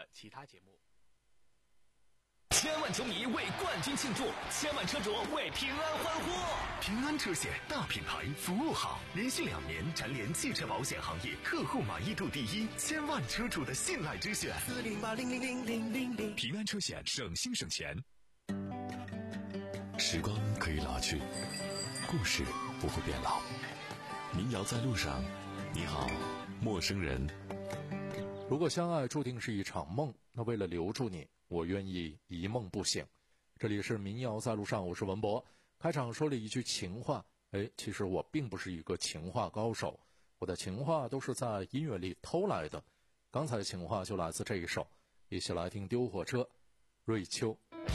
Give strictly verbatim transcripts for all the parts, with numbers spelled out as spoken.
其他节目。 千万球迷为冠军庆祝，千万车主为平安欢呼。 平安车险大品牌，服务好，连续两年蝉联汽车保险行业客户满意度第一，千万车主的信赖之选。 四零八零零零零零零， 平安车险，省心省钱。 时光可以老去，故事不会变老。民谣在路上，你好，陌生人。 如果相爱注定是一场梦，那为了留住你，我愿意一梦不醒。这里是民谣在路上，我是文博。开场说了一句情话，哎，其实我并不是一个情话高手，我的情话都是在音乐里偷来的。刚才的情话就来自这一首，一起来听丢火车，瑞秋。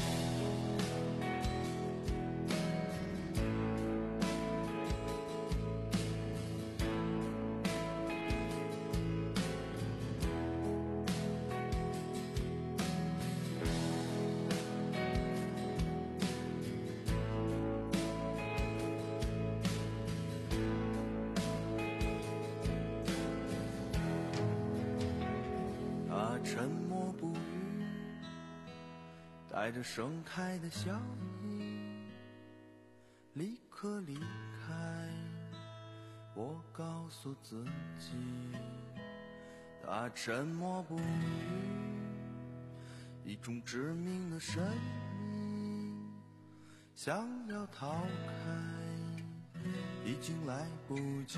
带着盛开的笑意立刻离开，我告诉自己，他沉默不语，一种致命的神秘，想要逃开已经来不及，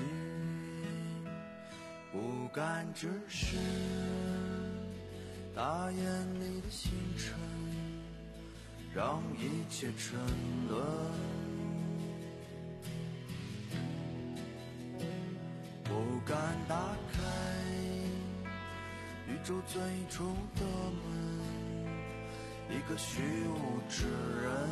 不敢直视他眼里的星辰，让一切沉沦，不敢打开宇宙最初的门，一个虚无之人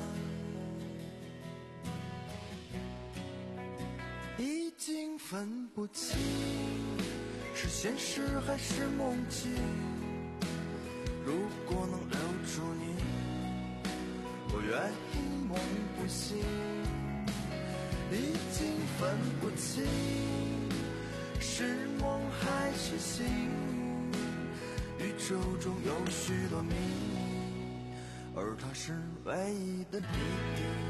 已经分不清是现实还是梦境，如果能留住你，我愿意梦不醒，已经分不清是梦还是醒，宇宙中有许多秘密，而它是唯一的谜底。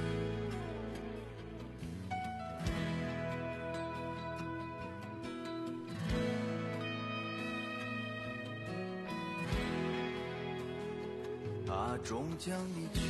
它终将离去，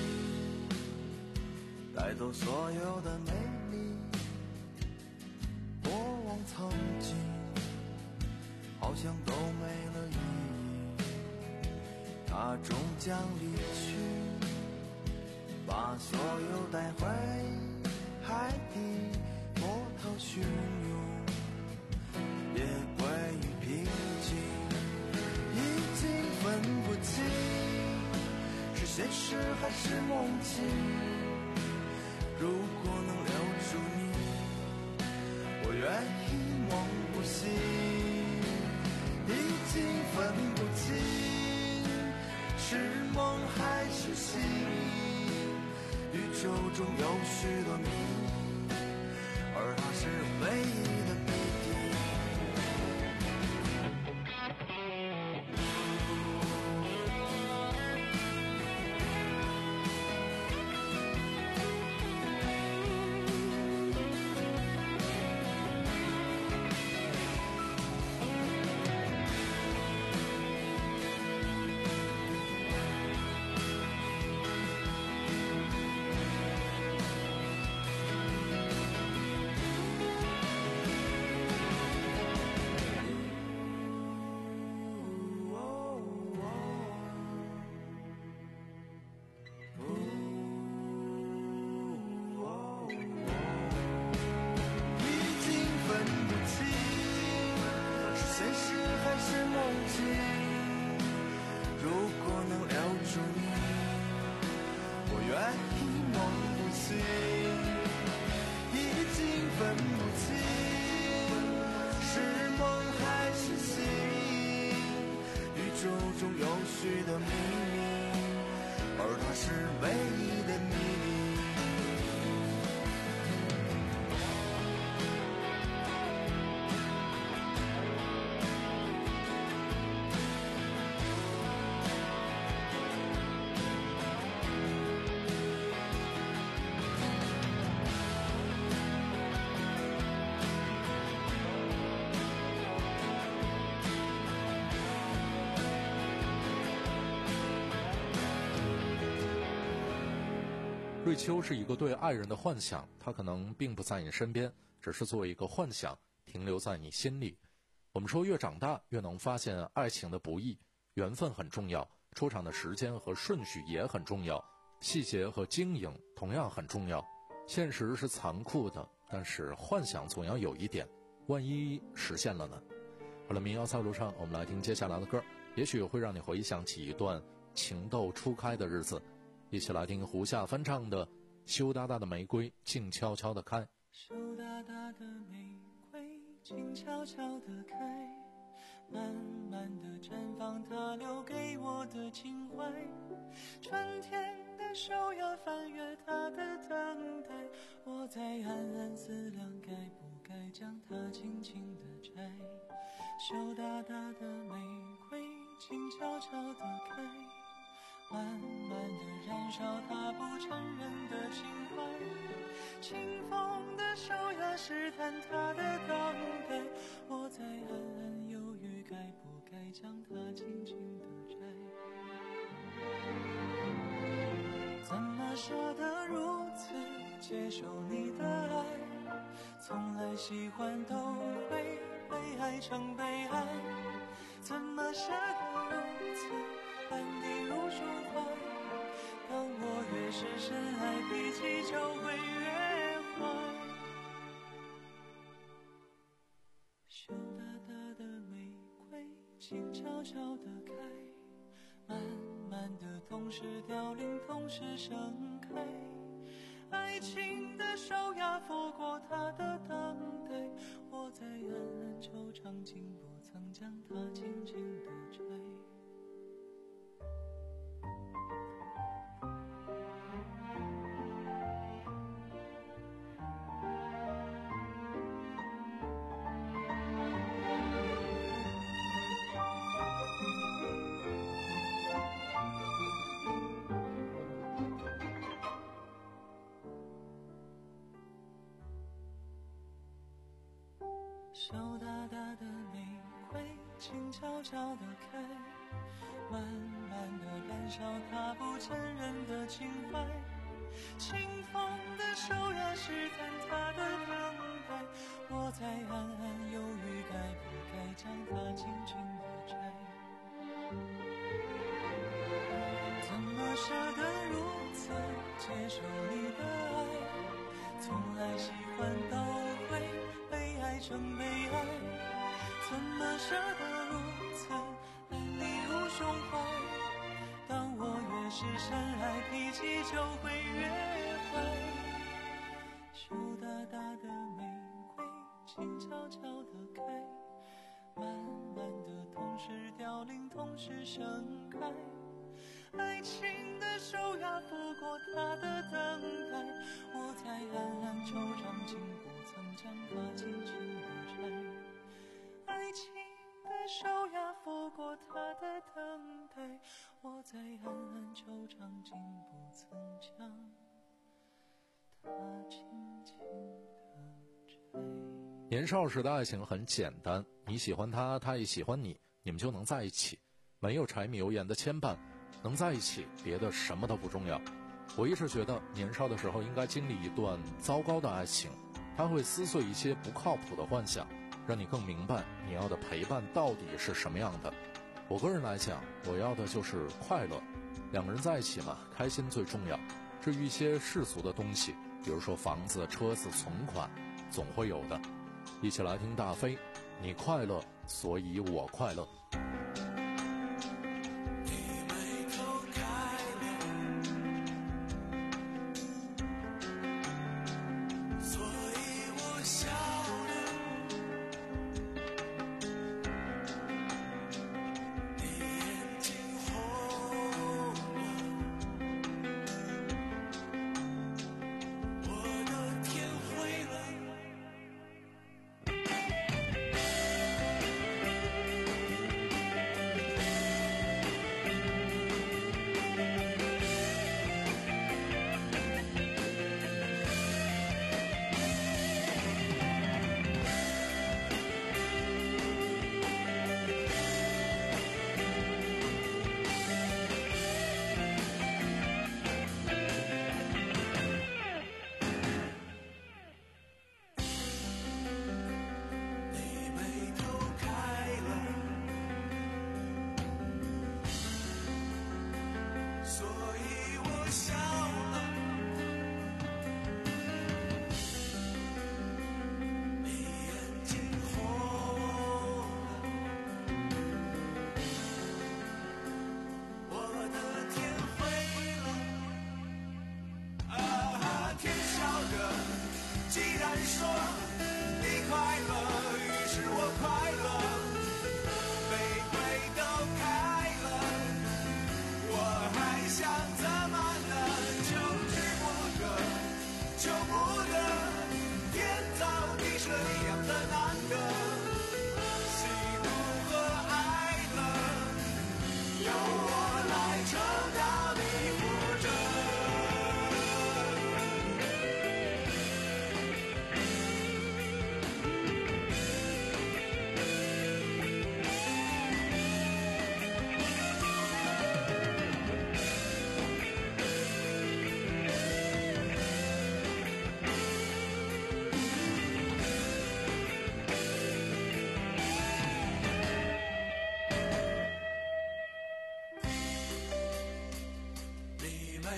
带走所有的美丽，过往曾经好像都没了意义。它终将离去，把所有带回海底，波涛汹涌也归于平静，已经分不清是现实还是梦境，如果能留住你，我愿意梦不醒，已经分不清是梦还是醒，宇宙中有许多谜，而它是唯一的谜底。 瑞秋是一个对爱人的幻想，他可能并不在你身边，只是作为一个幻想停留在你心里。我们说越长大越能发现爱情的不易，缘分很重要，出场的时间和顺序也很重要，细节和经营同样很重要。现实是残酷的，但是幻想总要有一点，万一实现了呢？好了，民谣在路上，我们来听接下来的歌，也许会让你回想起一段情窦初开的日子。一起来听胡夏翻唱的《羞答答的玫瑰静悄悄地开》。 羞答答的玫瑰静悄悄地开，慢慢地绽放它留给我的情怀。春天的手要翻越它的等待，我在暗暗思量该不该将它轻轻地摘。羞答答的玫瑰静悄悄地开，慢慢地燃烧它不承认的情怀。清风的手要试探它的等待，我在暗暗犹豫该不该将它轻轻地摘。怎么舍得如此接受你的爱，从来喜欢都会被爱成悲哀。怎么舍得如此安定入胸怀，当我越是深爱，脾气就会越坏。羞答答的玫瑰静悄悄地开，慢慢地同时凋零，同时盛开。爱情的手压拂过它的等待，我在暗暗惆怅，竟不曾将它轻轻地摘。羞答答的玫瑰静悄悄地开，慢慢地燃烧它不承认的情怀。清风的手要试探它的等待，我在暗暗犹豫该不该将它轻轻地摘。怎么舍得如此接受你的爱，从来喜欢都会被爱成悲哀。怎么舍得如此安你入胸怀，当我越是深爱，脾气就会越坏。羞答答的玫瑰静悄悄地开，慢慢地同时凋零，同时盛开。爱情的手压拂过它的等待，我在暗暗惆怅，竟不曾将它轻轻地摘。爱情的手压拂过它的等待，我在暗暗惆怅，竟不曾将它轻轻地摘。 年少时的爱情很简单，你喜欢他，他也喜欢你，你们就能在一起，没有柴米油盐的牵绊，能在一起，别的什么都不重要。我一直觉得年少的时候应该经历一段糟糕的爱情，它会撕碎一些不靠谱的幻想，让你更明白你要的陪伴到底是什么样的。我个人来讲，我要的就是快乐，两个人在一起嘛，开心最重要。至于一些世俗的东西，比如说房子、车子、存款，总会有的。一起来听大飞，你快乐，所以我快乐。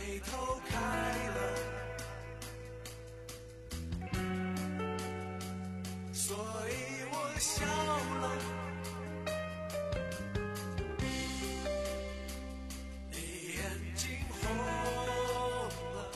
回头开了，所以我笑了。你眼睛红了，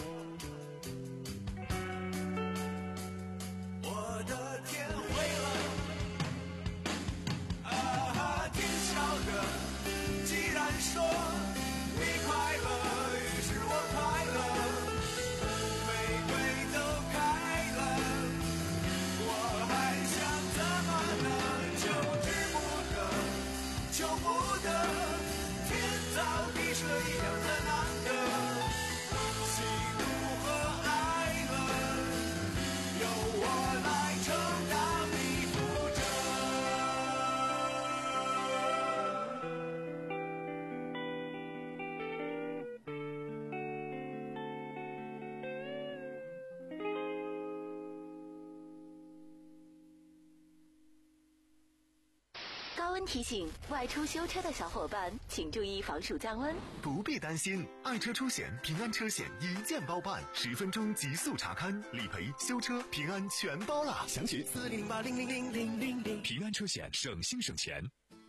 我的天灰了。啊，天晓得，既然说你快乐，于是我快乐，玫瑰都开了，我还想怎么能求之不得，求不得，天造地设一样的难得，喜怒和哀乐，由我来承担你负责。 高温提醒：外出修车的小伙伴，请注意防暑降温。 不必担心，爱车出险平安车险一键包办，十分钟极速查勘、理赔、修车，平安全包了。详询四零零八零零零零零零。 平安车险，省心省钱。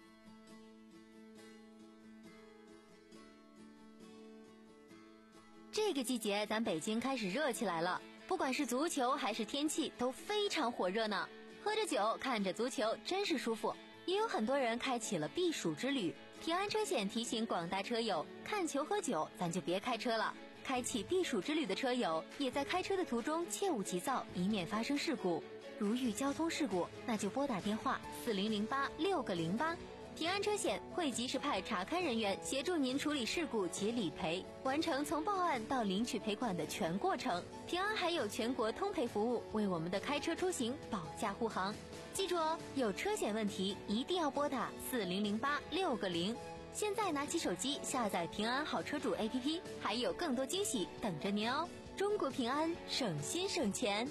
这个季节，咱北京开始热起来了，不管是足球还是天气，都非常火热呢。喝着酒，看着足球，真是舒服。也有很多人开启了避暑之旅。平安车险提醒广大车友，看球喝酒，咱就别开车了。开启避暑之旅的车友，也在开车的途中切勿急躁，以免发生事故。如遇交通事故，那就拨打电话四零零八六个零八。平安车险会及时派查勘人员协助您处理事故及理赔，完成从报案到领取赔款的全过程。平安还有全国通赔服务，为我们的开车出行保驾护航。记住哦，有车险问题一定要拨打四零零八六个零。现在拿起手机下载平安好车主 A P P， 还有更多惊喜等着您哦！中国平安，省心省钱。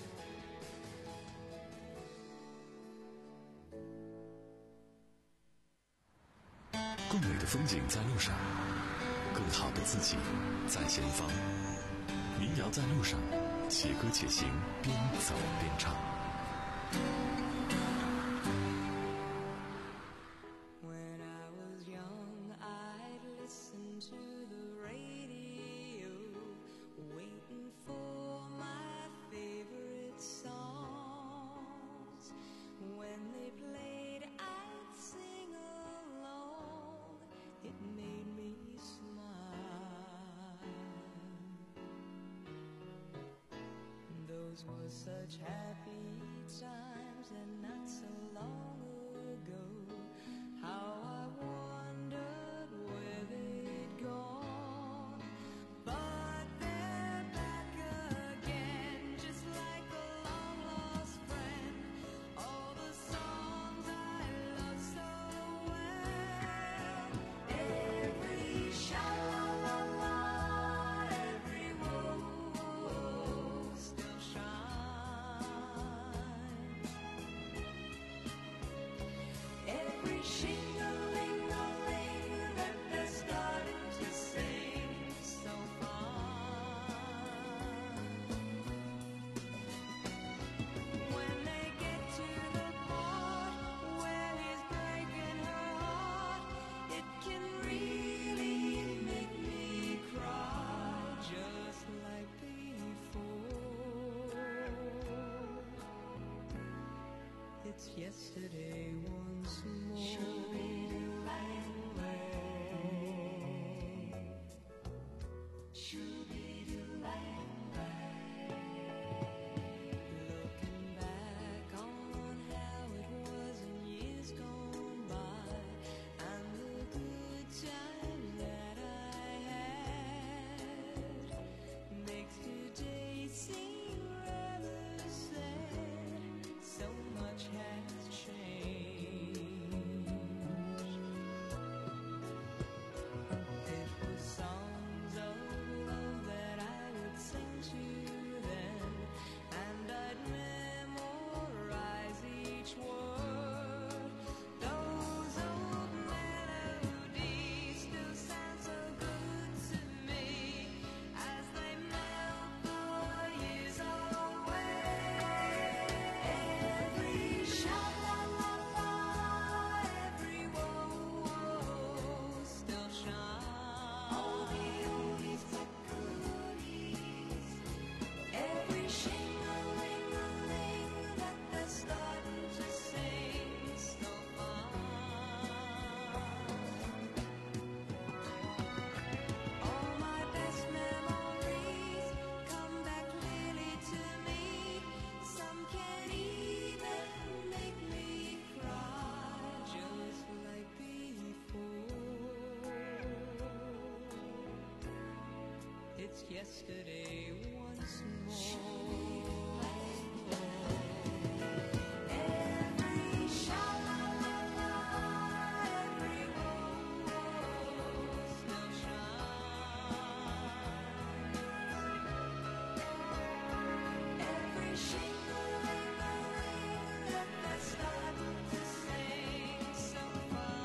更美的风景在路上，更好的自己在前方。民谣在路上，且歌且行，边走边唱。 Those were such happy times and not so long ago. How I wondered where they'd gone. But they're back again, just like a long lost friend. All the songs I love so well. Every sha-la-la-la, every woe still shines. it's yesterday once more. Every sha-la-la-la, every rose still shines. Every shingling that they start to sing some fun.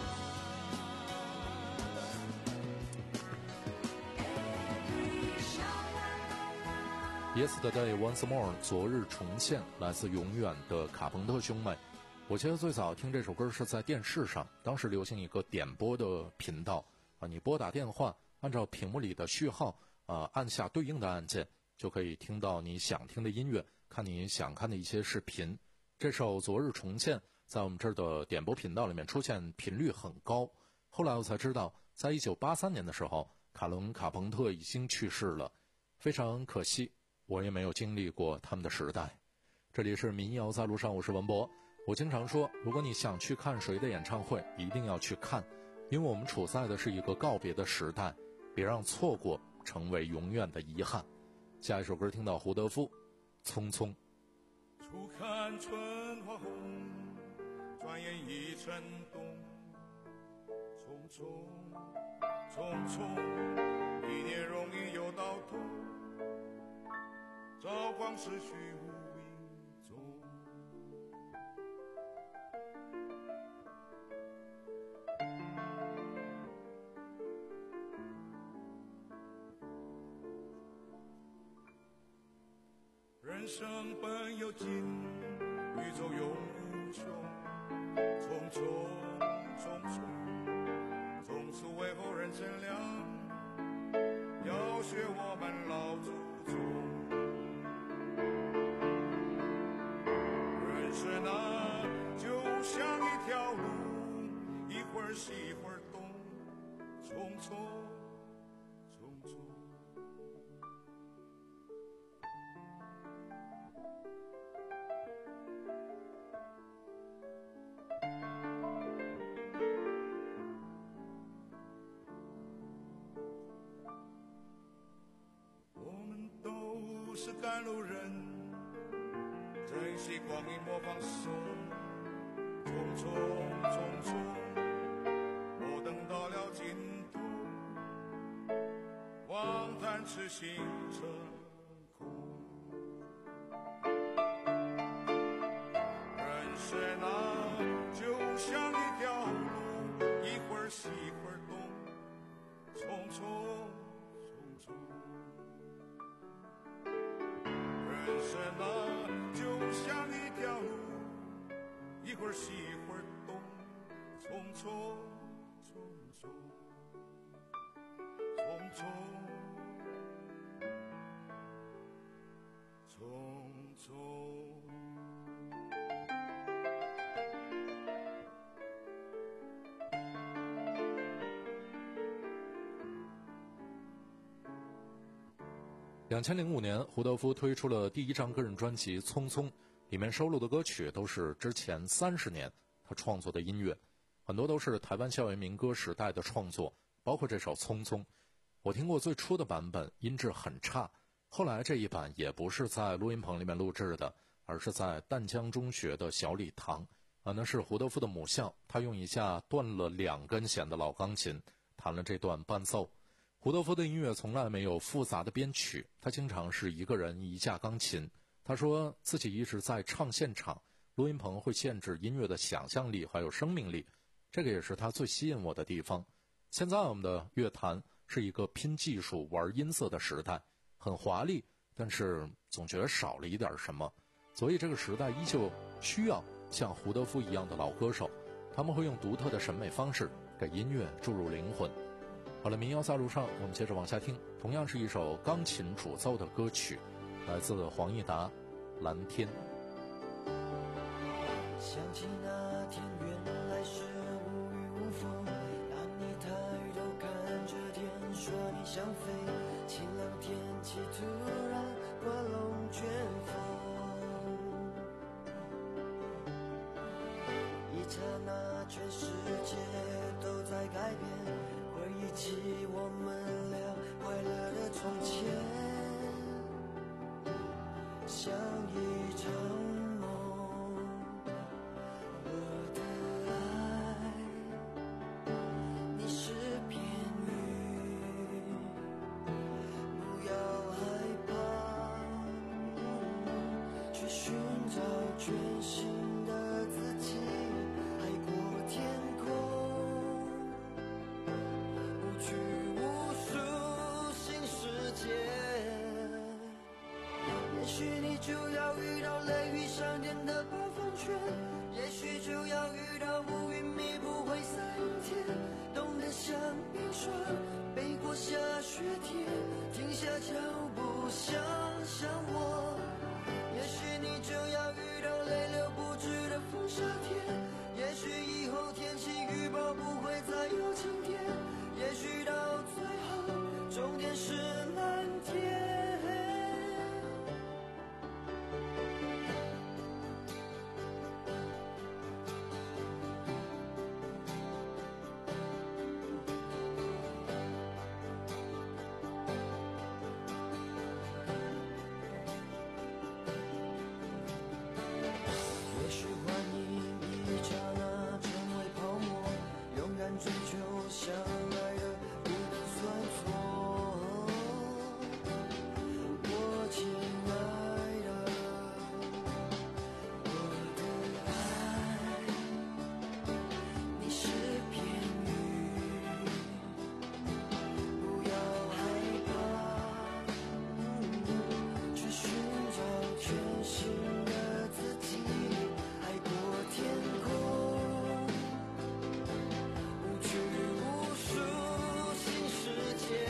Yesterday Once More 昨日重现，来自永远的卡朋特兄妹。我记得最早听这首歌是在电视上，当时流行一个点播的频道啊，你拨打电话，按照屏幕里的序号啊，按下对应的按键，就可以听到你想听的音乐，看你想看的一些视频。这首昨日重现在我们这儿的点播频道里面出现频率很高。后来我才知道，在一九八三年的时候，卡伦卡朋特已经去世了，非常可惜。我也没有经历过他们的时代。这里是民谣在路上，我是文博。我经常说，如果你想去看谁的演唱会，一定要去看，因为我们处在的是一个告别的时代，别让错过成为永远的遗憾。下一首歌听到胡德夫，匆匆。 初看春花红，转眼已成冬。匆匆匆匆，一年容易又到头。朝光逝去无影踪，人生本有尽，宇宙永无穷。匆匆匆匆，从此为后人乘凉，要学我们老祖宗。人生啊，就像一条路，一会儿西一会儿东，匆匆匆匆。我们都是赶路人，珍惜光阴莫放松，匆匆匆匆，我等到了尽头，望断痴心成空。人生啊，就像一条路，一会儿西一会儿东，匆匆匆匆。人生啊，就像一条路，一会儿西一会儿东，匆匆匆匆匆匆匆匆。 两千零五年，胡德夫推出了第一张个人专辑《匆匆》，里面收录的歌曲都是之前三十年他创作的音乐，很多都是台湾校园民歌时代的创作，包括这首《匆匆》。我听过最初的版本，音质很差，后来这一版也不是在录音棚里面录制的，而是在淡江中学的小礼堂，啊，那是胡德夫的母校，他用一架断了两根弦的老钢琴弹了这段伴奏。胡德夫的音乐从来没有复杂的编曲，他经常是一个人一架钢琴。他说自己一直在唱现场，录音棚会限制音乐的想象力还有生命力，这个也是他最吸引我的地方。现在我们的乐坛是一个拼技术玩音色的时代，很华丽，但是总觉得少了一点什么，所以这个时代依旧需要像胡德夫一样的老歌手，他们会用独特的审美方式给音乐注入灵魂。好了，民谣在路上，我们接着往下听，同样是一首钢琴主奏的歌曲，来自黄义达，蓝天。 想起那天原来是无雨无风，当你抬头看着天说你想飞，晴朗天气突然刮龙卷风，一刹那全世界都在改变，回忆起我们俩快乐的从前。 去寻找全新的自己，海阔天空，无拘无束新世界。也许你就要遇到雷雨闪电的暴风圈，也许就要遇到乌云密布灰色阴天，冻得像冰霜，背过下雪天，停下脚步想想我。也许你就要遇到泪流不止的风沙天，也许以后天气预报不会再有晴天，也许到最后终点是蓝天。也许幻影一刹那成为泡沫，勇敢追求相爱的不能算错。我亲爱的，我的爱，你是片羽，不要害怕，去寻找全新的自己，海阔天空，无拘无束新世界。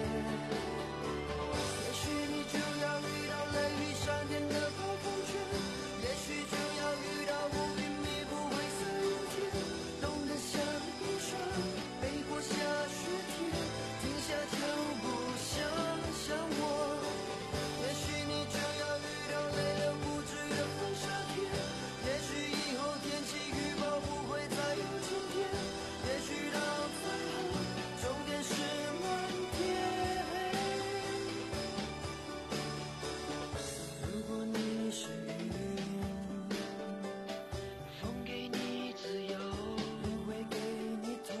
也许你就要遇到雷雨闪电的暴风圈，也许就要遇到乌云密布灰色阴天，冻得像冰霜，背过下雪天，停下脚步想想我。也许你就要遇到泪流不止的风沙天，也许以后天气预报不会再有晴天，也许到最后终点是蓝天。如果你是云，风给你自由，云会给你痛，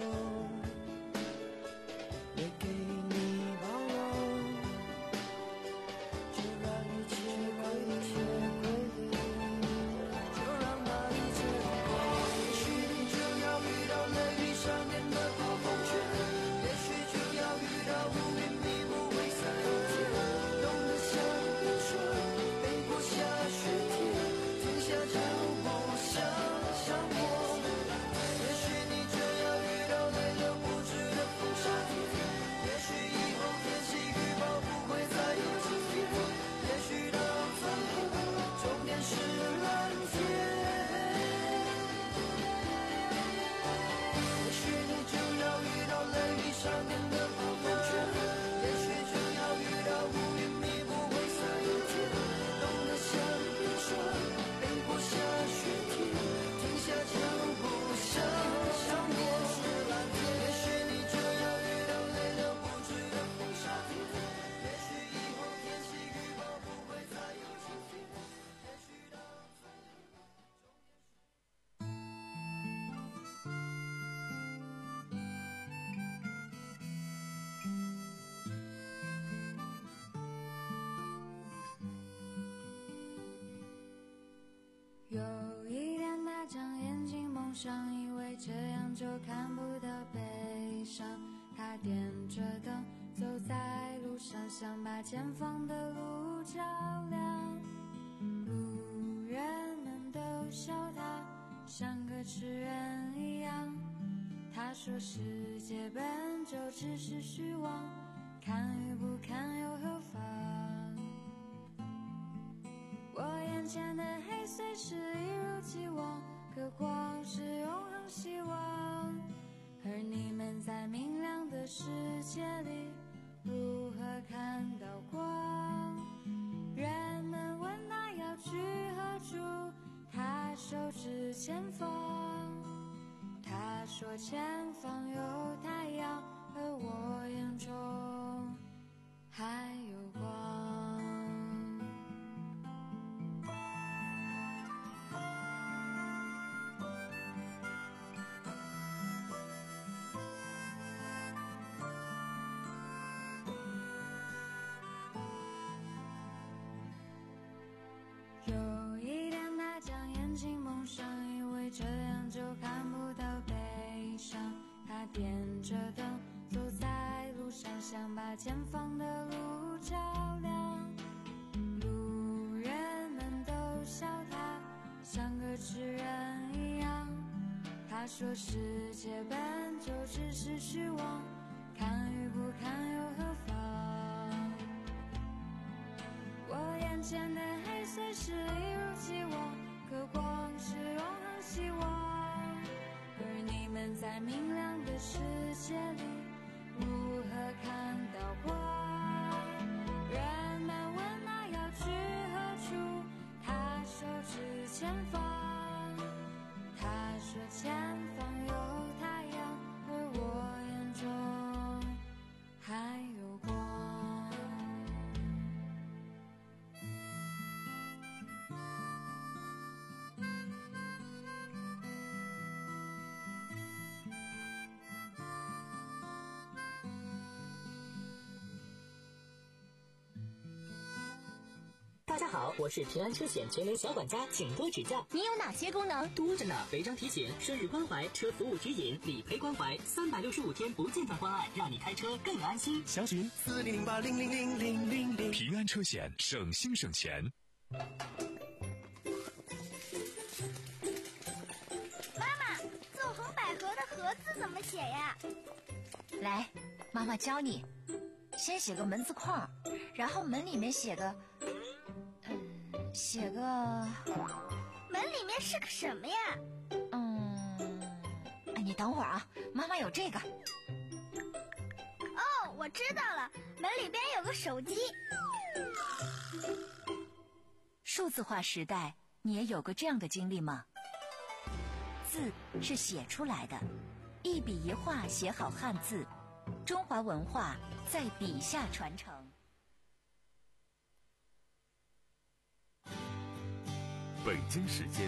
也给你包容，就让一切归零，就让那一切过。也许你就要遇到雷雨闪电的暴风圈，也许就要遇到乌云密布灰色阴天，冻得像冰霜，背过下雪天，停下脚步想想我。也许你就要遇到泪流不止的风沙天，也许以后天气预报不会再有晴天，也许到最后终点是蓝天。也许你就要遇到雷雨闪电的暴风圈，也许就要遇到乌云密布灰色阴天，冻得像冰霜，背过下雪天，停下脚步想想我。也许你就要遇到泪流不止的风沙天，也许以后天气预报不会再有晴天，也许到最后终点有一天他将眼睛蒙上，以为这样就看不到悲伤。他点着灯走在路上，想把前方的路照亮。路人们都笑他像个痴人一样。他说世界本就只是虚妄，看与不看又何妨。我眼前的黑随时一如既往，何况是永恒希望。而你们在明亮的世界里如何看到光？人们问他要去何处，他手指前方。他说前方有太阳，而我眼中还有光。有这样就看不到悲伤。他点着灯走在路上，想把前方的路照亮。路人们都笑他像个痴人一样。他说世界本就只是虚妄，看与不看又何妨。我眼前的黑随时一如既往，可光是永恒希望。而你们在明亮的世界里如何看到光？人们问那要去何处，他手指前方。他说前方有太阳，而我眼中还有光。 大家好，我是平安车险全联小管家，请多指教。 你有哪些功能？ 多着呢，违章提醒、生日关怀、车服务指引、理赔关怀，三百六十五天不间断关爱，让你开车更安心。 详询四零零八零零零零零零。平安车险，省心省钱。 妈妈，纵横捭阖的阖字怎么写呀？ 来，妈妈教你。先写个门字框，然后门里面写个，嗯，写个， 门里面是个什么呀？ 嗯，哎，你等会儿啊，妈妈有这个。 哦，我知道了，门里边有个手机。 数字化时代，你也有过这样的经历吗？字是写出来的，一笔一画写好汉字，中华文化在笔下传承。 北京时间